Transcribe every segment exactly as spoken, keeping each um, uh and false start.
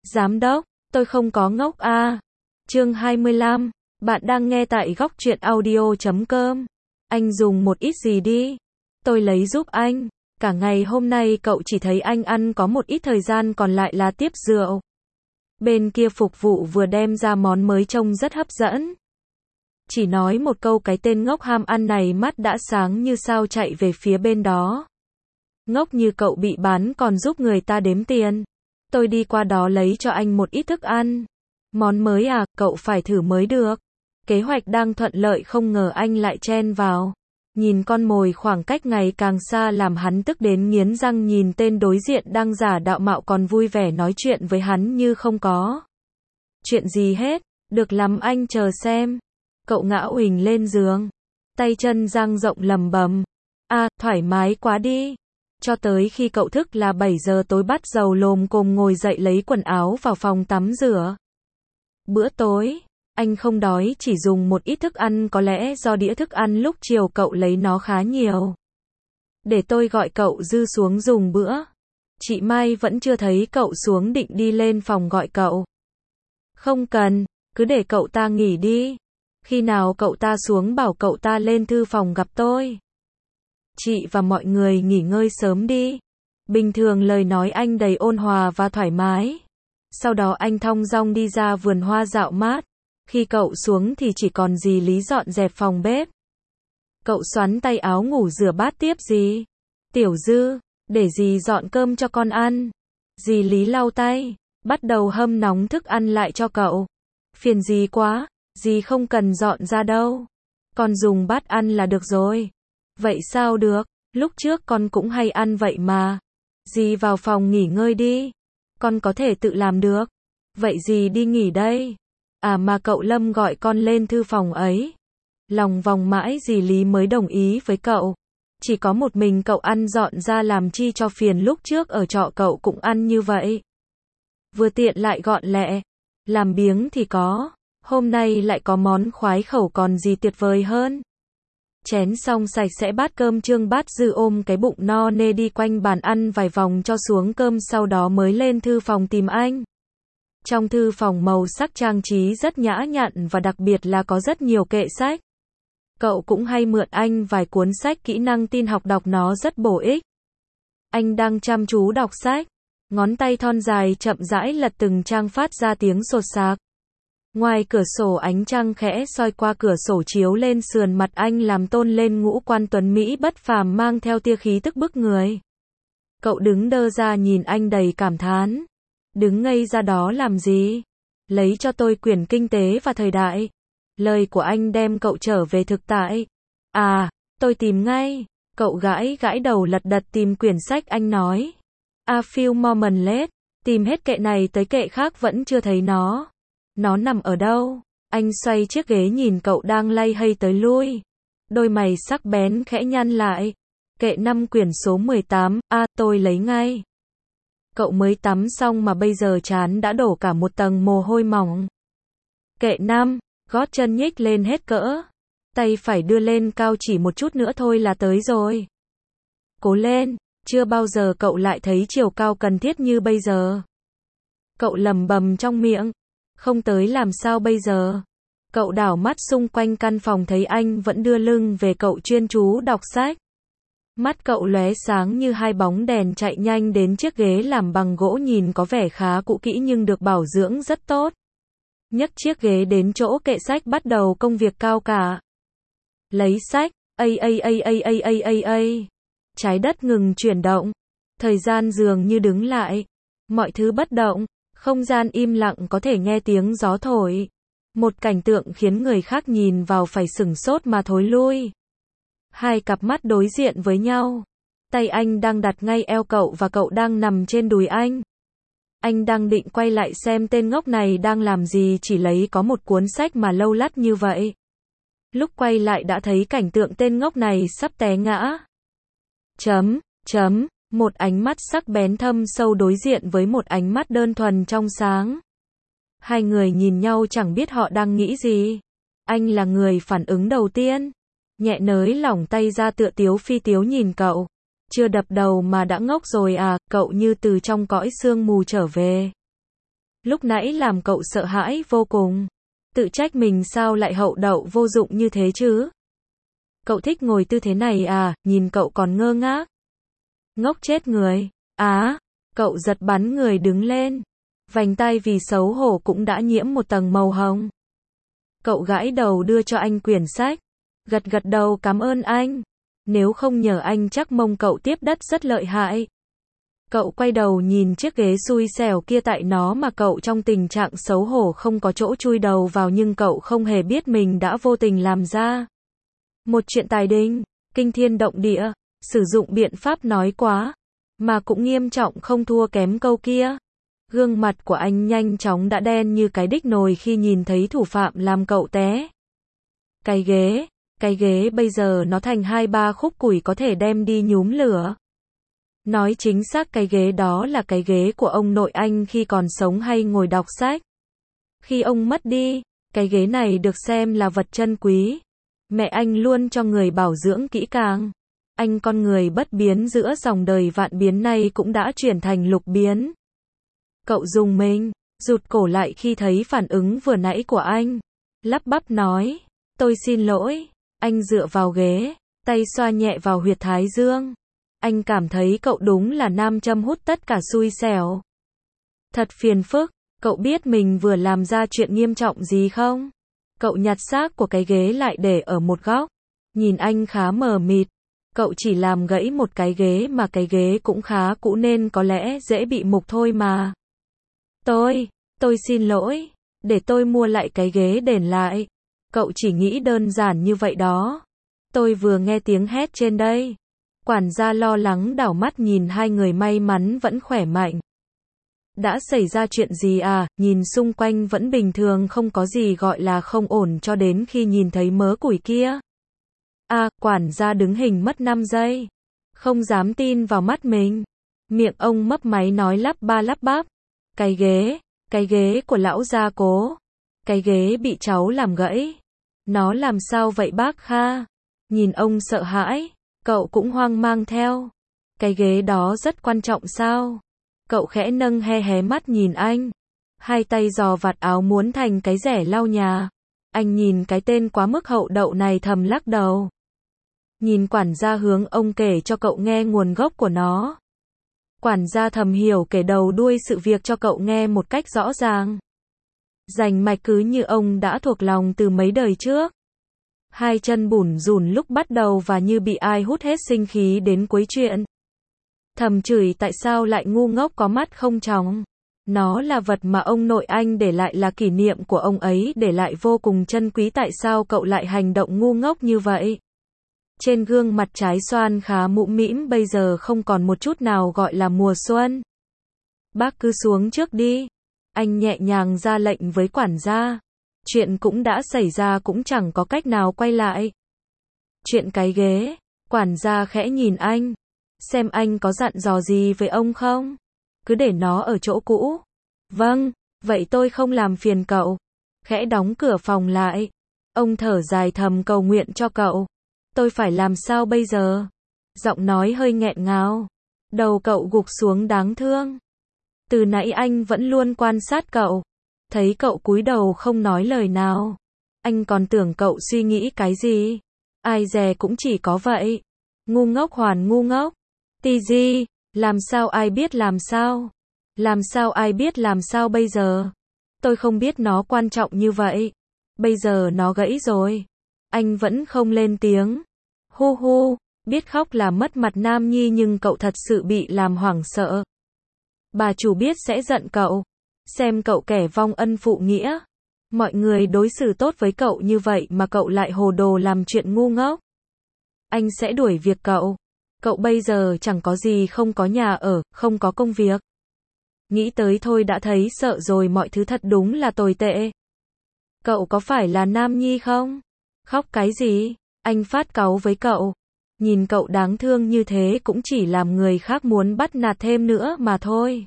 Giám đốc, tôi không có ngốc a. Chương hai mươi lăm, bạn đang nghe tại góc truyện audio chấm com. Anh dùng một ít gì đi. Tôi lấy giúp anh. Cả ngày hôm nay cậu chỉ thấy anh ăn có một ít thời gian còn lại là tiếp rượu. Bên kia phục vụ vừa đem ra món mới trông rất hấp dẫn. Chỉ nói một câu cái tên ngốc ham ăn này mắt đã sáng như sao chạy về phía bên đó. Ngốc như cậu bị bán còn giúp người ta đếm tiền. Tôi đi qua đó lấy cho anh một ít thức ăn. Món mới à, cậu phải thử mới được. Kế hoạch đang thuận lợi không ngờ anh lại chen vào. Nhìn con mồi khoảng cách ngày càng xa làm hắn tức đến nghiến răng, nhìn tên đối diện đang giả đạo mạo còn vui vẻ nói chuyện với hắn như không có chuyện gì hết. Được lắm, anh chờ xem. Cậu ngã uỳnh lên giường. Tay chân dang rộng lầm bầm. À, thoải mái quá đi. Cho tới khi cậu thức là bảy giờ tối bắt dầu lồm cồm ngồi dậy lấy quần áo vào phòng tắm rửa. Bữa tối, anh không đói, chỉ dùng một ít thức ăn, có lẽ do đĩa thức ăn lúc chiều cậu lấy nó khá nhiều. Để tôi gọi cậu Dư xuống dùng bữa. Chị Mai vẫn chưa thấy cậu xuống, định đi lên phòng gọi cậu. Không cần, cứ để cậu ta nghỉ đi. Khi nào cậu ta xuống bảo cậu ta lên thư phòng gặp tôi. Chị và mọi người nghỉ ngơi sớm đi. Bình thường lời nói anh đầy ôn hòa và thoải mái. Sau đó anh thong dong đi ra vườn hoa dạo mát. Khi cậu xuống thì chỉ còn dì Lý dọn dẹp phòng bếp. Cậu xoắn tay áo ngủ rửa bát tiếp gì. Tiểu Dư, để dì dọn cơm cho con ăn. Dì Lý lau tay, bắt đầu hâm nóng thức ăn lại cho cậu. Phiền dì quá, dì không cần dọn ra đâu. Con dùng bát ăn là được rồi. Vậy sao được, lúc trước con cũng hay ăn vậy mà. Dì vào phòng nghỉ ngơi đi. Con có thể tự làm được. Vậy dì đi nghỉ đây. À mà cậu Lâm gọi con lên thư phòng ấy. Lòng vòng mãi dì Lý mới đồng ý với cậu. Chỉ có một mình cậu ăn dọn ra làm chi cho phiền, lúc trước ở trọ cậu cũng ăn như vậy. Vừa tiện lại gọn lẹ. Làm biếng thì có. Hôm nay lại có món khoái khẩu, còn gì tuyệt vời hơn. Chén xong sạch sẽ bát cơm, Trương Bát Dư ôm cái bụng no nê đi quanh bàn ăn vài vòng cho xuống cơm, sau đó mới lên thư phòng tìm anh. Trong thư phòng màu sắc trang trí rất nhã nhặn và đặc biệt là có rất nhiều kệ sách. Cậu cũng hay mượn anh vài cuốn sách kỹ năng tin học, đọc nó rất bổ ích. Anh đang chăm chú đọc sách. Ngón tay thon dài chậm rãi lật từng trang phát ra tiếng sột sạc. Ngoài cửa sổ ánh trăng khẽ soi qua cửa sổ chiếu lên sườn mặt anh làm tôn lên ngũ quan tuấn Mỹ bất phàm, mang theo tia khí tức bức người. Cậu đứng đơ ra nhìn anh đầy cảm thán. Đứng ngây ra đó làm gì? Lấy cho tôi quyển Kinh tế và Thời đại. Lời của anh đem cậu trở về thực tại. À, tôi tìm ngay. Cậu gãi gãi đầu lật đật tìm quyển sách, anh nói. A few moments later, tìm hết kệ này tới kệ khác vẫn chưa thấy nó. Nó nằm ở đâu? Anh xoay chiếc ghế nhìn cậu đang lay hay tới lui. Đôi mày sắc bén khẽ nhăn lại. Kệ năm, quyển số mười tám, a à, tôi lấy ngay. Cậu mới tắm xong mà bây giờ trán đã đổ cả một tầng mồ hôi mỏng. Kệ năm, gót chân nhích lên hết cỡ. Tay phải đưa lên cao, chỉ một chút nữa thôi là tới rồi. Cố lên, chưa bao giờ cậu lại thấy chiều cao cần thiết như bây giờ. Cậu lầm bầm trong miệng. Không tới làm sao bây giờ? Cậu đảo mắt xung quanh căn phòng thấy anh vẫn đưa lưng về, cậu chuyên chú đọc sách. Mắt cậu lóe sáng như hai bóng đèn chạy nhanh đến chiếc ghế làm bằng gỗ nhìn có vẻ khá cũ kỹ nhưng được bảo dưỡng rất tốt. Nhấc chiếc ghế đến chỗ kệ sách, bắt đầu công việc cao cả. Lấy sách, a a a a a a a a. Trái đất ngừng chuyển động. Thời gian dường như đứng lại. Mọi thứ bất động. Không gian im lặng, có thể nghe tiếng gió thổi. Một cảnh tượng khiến người khác nhìn vào phải sửng sốt mà thối lui. Hai cặp mắt đối diện với nhau. Tay anh đang đặt ngay eo cậu và cậu đang nằm trên đùi anh. Anh đang định quay lại xem tên ngốc này đang làm gì, chỉ lấy có một cuốn sách mà lâu lắt như vậy. Lúc quay lại đã thấy cảnh tượng tên ngốc này sắp té ngã. Chấm, chấm. Một ánh mắt sắc bén thâm sâu đối diện với một ánh mắt đơn thuần trong sáng. Hai người nhìn nhau chẳng biết họ đang nghĩ gì. Anh là người phản ứng đầu tiên. Nhẹ nới lỏng tay ra, tựa tiếu phi tiếu nhìn cậu. Chưa đập đầu mà đã ngốc rồi à, cậu như từ trong cõi sương mù trở về. lúc nãy làm cậu sợ hãi vô cùng. Tự trách mình sao lại hậu đậu vô dụng như thế chứ. Cậu thích ngồi tư thế này à, nhìn cậu còn ngơ ngác. Ngốc chết người. Á, cậu giật bắn người đứng lên. Vành tay vì xấu hổ cũng đã nhiễm một tầng màu hồng. Cậu gãi đầu đưa cho anh quyển sách. Gật gật đầu cảm ơn anh. Nếu không nhờ anh chắc mông cậu tiếp đất rất lợi hại. Cậu quay đầu nhìn chiếc ghế xui xẻo kia, tại nó mà cậu trong tình trạng xấu hổ không có chỗ chui đầu vào, nhưng cậu không hề biết mình đã vô tình làm ra một chuyện tài đình, kinh thiên động địa, sử dụng biện pháp nói quá, mà cũng nghiêm trọng không thua kém câu kia. Gương mặt của anh nhanh chóng đã đen như cái đích nồi khi nhìn thấy thủ phạm làm cậu té. Cái ghế, cái ghế bây giờ nó thành hai ba khúc củi có thể đem đi nhúm lửa. Nói chính xác cái ghế đó là cái ghế của ông nội anh khi còn sống hay ngồi đọc sách. Khi ông mất đi, cái ghế này được xem là vật chân quý. Mẹ anh luôn cho người bảo dưỡng kỹ càng. Anh con người bất biến giữa dòng đời vạn biến này cũng đã chuyển thành lục biến. Cậu dùng mình, rụt cổ lại khi thấy phản ứng vừa nãy của anh. Lắp bắp nói, tôi xin lỗi. Anh dựa vào ghế, tay xoa nhẹ vào huyệt thái dương. Anh cảm thấy cậu đúng là nam châm hút tất cả xui xẻo. Thật phiền phức, cậu biết mình vừa làm ra chuyện nghiêm trọng gì không? Cậu nhặt xác của cái ghế lại để ở một góc. Nhìn anh khá mờ mịt. Cậu chỉ làm gãy một cái ghế mà cái ghế cũng khá cũ nên có lẽ dễ bị mục thôi mà. Tôi, tôi xin lỗi. Để tôi mua lại cái ghế đền lại. Cậu chỉ nghĩ đơn giản như vậy đó. Tôi vừa nghe tiếng hét trên đây. Quản gia lo lắng đảo mắt nhìn hai người may mắn vẫn khỏe mạnh. Đã xảy ra chuyện gì à, nhìn xung quanh vẫn bình thường, không có gì gọi là không ổn cho đến khi nhìn thấy mớ củi kia. À, quản gia đứng hình mất năm giây. Không dám tin vào mắt mình. Miệng ông mấp máy nói lắp ba lắp bắp. Cái ghế, cái ghế của lão gia Cố. Cái ghế bị cháu làm gãy. Nó làm sao vậy bác Kha? Nhìn ông sợ hãi. Cậu cũng hoang mang theo. Cái ghế đó rất quan trọng sao? Cậu khẽ nâng he hé mắt nhìn anh. Hai tay giò vạt áo muốn thành cái rẻ lau nhà. Anh nhìn cái tên quá mức hậu đậu này thầm lắc đầu. Nhìn quản gia hướng ông kể cho cậu nghe nguồn gốc của nó. Quản gia thầm hiểu kể đầu đuôi sự việc cho cậu nghe một cách rõ ràng. Rành mạch cứ như ông đã thuộc lòng từ mấy đời trước. Hai chân bủn rủn lúc bắt đầu và như bị ai hút hết sinh khí đến cuối chuyện. Thầm chửi tại sao lại ngu ngốc có mắt không tròng. Nó là vật mà ông nội anh để lại, là kỷ niệm của ông ấy để lại vô cùng chân quý, tại sao cậu lại hành động ngu ngốc như vậy? Trên gương mặt trái xoan khá mũm mĩm bây giờ không còn một chút nào gọi là mùa xuân. Bác cứ xuống trước đi. Anh nhẹ nhàng ra lệnh với quản gia. Chuyện cũng đã xảy ra cũng chẳng có cách nào quay lại. Chuyện cái ghế. Quản gia khẽ nhìn anh. Xem anh có dặn dò gì với ông không? Cứ để nó ở chỗ cũ. Vâng, vậy tôi không làm phiền cậu. Khẽ đóng cửa phòng lại. Ông thở dài thầm cầu nguyện cho cậu. Tôi phải làm sao bây giờ? Giọng nói hơi nghẹn ngào. Đầu cậu gục xuống đáng thương. Từ nãy anh vẫn luôn quan sát cậu. Thấy cậu cúi đầu không nói lời nào. Anh còn tưởng cậu suy nghĩ cái gì. Ai dè cũng chỉ có vậy. Ngu ngốc hoàn ngu ngốc. Tì gì, làm sao ai biết làm sao? Làm sao ai biết làm sao bây giờ? Tôi không biết nó quan trọng như vậy. Bây giờ nó gãy rồi. Anh vẫn không lên tiếng. Hu hu, biết khóc là mất mặt nam nhi nhưng cậu thật sự bị làm hoảng sợ. Bà chủ biết sẽ giận cậu. Xem cậu kẻ vong ân phụ nghĩa. Mọi người đối xử tốt với cậu như vậy mà cậu lại hồ đồ làm chuyện ngu ngốc. Anh sẽ đuổi việc cậu. Cậu bây giờ chẳng có gì, không có nhà ở, không có công việc. Nghĩ tới thôi đã thấy sợ rồi, mọi thứ thật đúng là tồi tệ. Cậu có phải là nam nhi không? Khóc cái gì? Anh phát cáu với cậu. Nhìn cậu đáng thương như thế cũng chỉ làm người khác muốn bắt nạt thêm nữa mà thôi.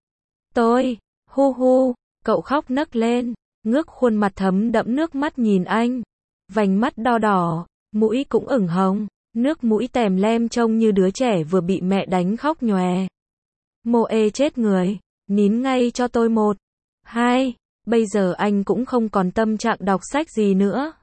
Tôi, hu hu, cậu khóc nấc lên, ngước khuôn mặt thấm đẫm nước mắt nhìn anh. Vành mắt đo đỏ, mũi cũng ửng hồng, nước mũi tèm lem trông như đứa trẻ vừa bị mẹ đánh khóc nhòe. Mô ê chết người, nín ngay cho tôi một. Hai, bây giờ anh cũng không còn tâm trạng đọc sách gì nữa.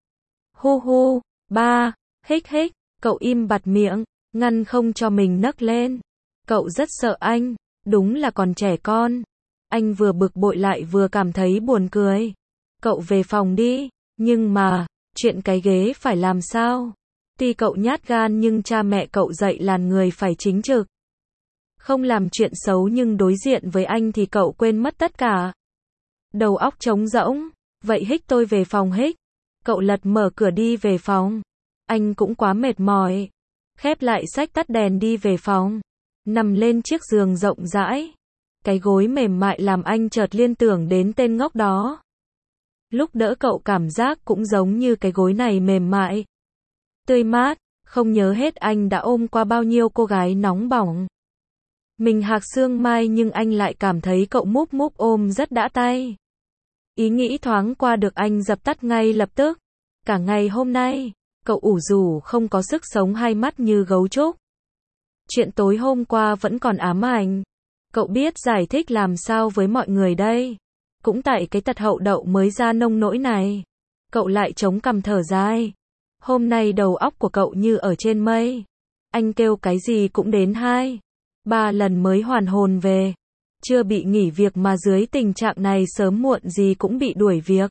Hu hu. Ba, hích hích, cậu im bặt miệng, ngăn không cho mình nấc lên. Cậu rất sợ anh, đúng là còn trẻ con. Anh vừa bực bội lại vừa cảm thấy buồn cười. Cậu về phòng đi, nhưng mà, chuyện cái ghế phải làm sao? Tuy cậu nhát gan nhưng cha mẹ cậu dạy làn người phải chính trực. Không làm chuyện xấu nhưng đối diện với anh thì cậu quên mất tất cả. Đầu óc trống rỗng, vậy hích tôi về phòng hích. Cậu lật mở cửa đi về phòng. Anh cũng quá mệt mỏi. Khép lại sách tắt đèn đi về phòng. Nằm lên chiếc giường rộng rãi. Cái gối mềm mại làm anh chợt liên tưởng đến tên ngốc đó. Lúc đỡ cậu cảm giác cũng giống như cái gối này mềm mại. Tươi mát, không nhớ hết anh đã ôm qua bao nhiêu cô gái nóng bỏng. Mình hạc xương mai nhưng anh lại cảm thấy cậu múp múp ôm rất đã tay. Ý nghĩ thoáng qua được anh dập tắt ngay lập tức. Cả ngày hôm nay, cậu ủ rũ không có sức sống hai mắt như gấu trúc. Chuyện tối hôm qua vẫn còn ám ảnh. Cậu biết giải thích làm sao với mọi người đây. Cũng tại cái tật hậu đậu mới ra nông nỗi này. Cậu lại chống cằm thở dài. Hôm nay đầu óc của cậu như ở trên mây. Anh kêu cái gì cũng đến hai, ba lần mới hoàn hồn về. Chưa bị nghỉ việc mà dưới tình trạng này sớm muộn gì cũng bị đuổi việc.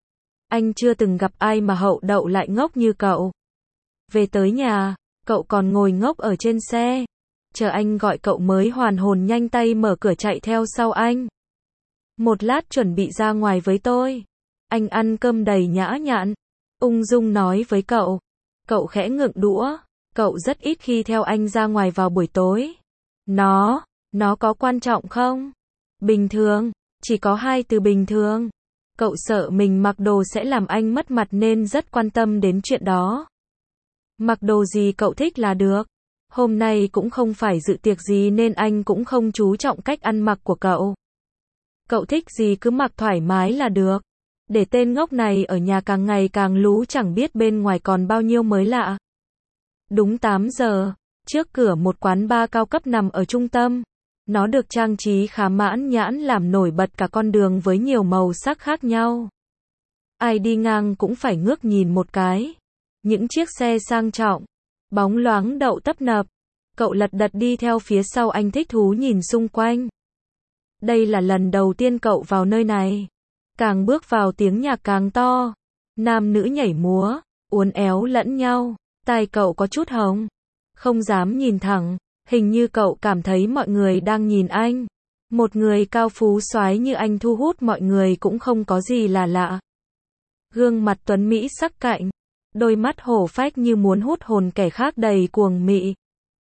Anh chưa từng gặp ai mà hậu đậu lại ngốc như cậu. Về tới nhà, cậu còn ngồi ngốc ở trên xe. Chờ anh gọi cậu mới hoàn hồn nhanh tay mở cửa chạy theo sau anh. Một lát chuẩn bị ra ngoài với tôi. Anh ăn cơm đầy nhã nhặn. Ung dung nói với cậu. Cậu khẽ ngượng đũa. Cậu rất ít khi theo anh ra ngoài vào buổi tối. Nó, nó có quan trọng không? Bình thường, chỉ có hai từ bình thường. Cậu sợ mình mặc đồ sẽ làm anh mất mặt nên rất quan tâm đến chuyện đó. Mặc đồ gì cậu thích là được. Hôm nay cũng không phải dự tiệc gì nên anh cũng không chú trọng cách ăn mặc của cậu. Cậu thích gì cứ mặc thoải mái là được. Để tên ngốc này ở nhà càng ngày càng lú chẳng biết bên ngoài còn bao nhiêu mới lạ. Đúng tám giờ, trước cửa một quán bar cao cấp nằm ở trung tâm. Nó được trang trí khá mãn nhãn làm nổi bật cả con đường với nhiều màu sắc khác nhau. Ai đi ngang cũng phải ngước nhìn một cái. Những chiếc xe sang trọng, bóng loáng đậu tấp nập. Cậu lật đật đi theo phía sau anh thích thú nhìn xung quanh. Đây là lần đầu tiên cậu vào nơi này. Càng bước vào tiếng nhạc càng to. Nam nữ nhảy múa, uốn éo lẫn nhau. Tai cậu có chút hồng. Không dám nhìn thẳng. Hình như cậu cảm thấy mọi người đang nhìn anh. Một người cao phú soái như anh thu hút mọi người cũng không có gì là lạ. Gương mặt tuấn mỹ sắc cạnh. Đôi mắt hổ phách như muốn hút hồn kẻ khác đầy cuồng mị.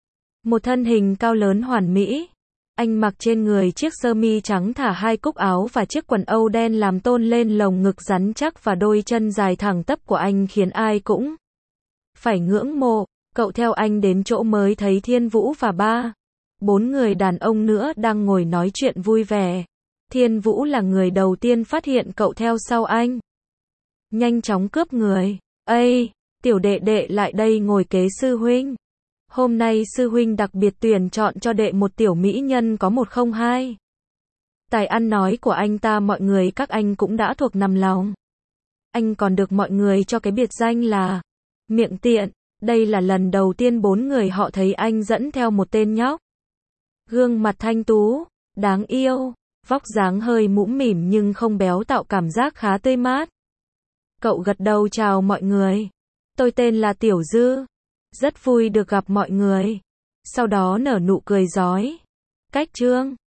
Một thân hình cao lớn hoàn mỹ. Anh mặc trên người chiếc sơ mi trắng thả hai cúc áo và chiếc quần âu đen làm tôn lên lồng ngực rắn chắc và đôi chân dài thẳng tắp của anh khiến ai cũng phải ngưỡng mộ. Cậu theo anh đến chỗ mới thấy Thiên Vũ và ba, bốn người đàn ông nữa đang ngồi nói chuyện vui vẻ. Thiên Vũ là người đầu tiên phát hiện cậu theo sau anh. Nhanh chóng cướp người. Ây, tiểu đệ đệ lại đây ngồi kế sư huynh. Hôm nay sư huynh đặc biệt tuyển chọn cho đệ một tiểu mỹ nhân có một không hai. Tài ăn nói của anh ta mọi người các anh cũng đã thuộc nằm lòng. Anh còn được mọi người cho cái biệt danh là miệng tiện. Đây là lần đầu tiên bốn người họ thấy anh dẫn theo một tên nhóc. Gương mặt thanh tú, đáng yêu, vóc dáng hơi mũm mỉm nhưng không béo tạo cảm giác khá tươi mát. Cậu gật đầu chào mọi người. Tôi tên là Tiểu Dư. Rất vui được gặp mọi người. Sau đó nở nụ cười rói. Cách trương.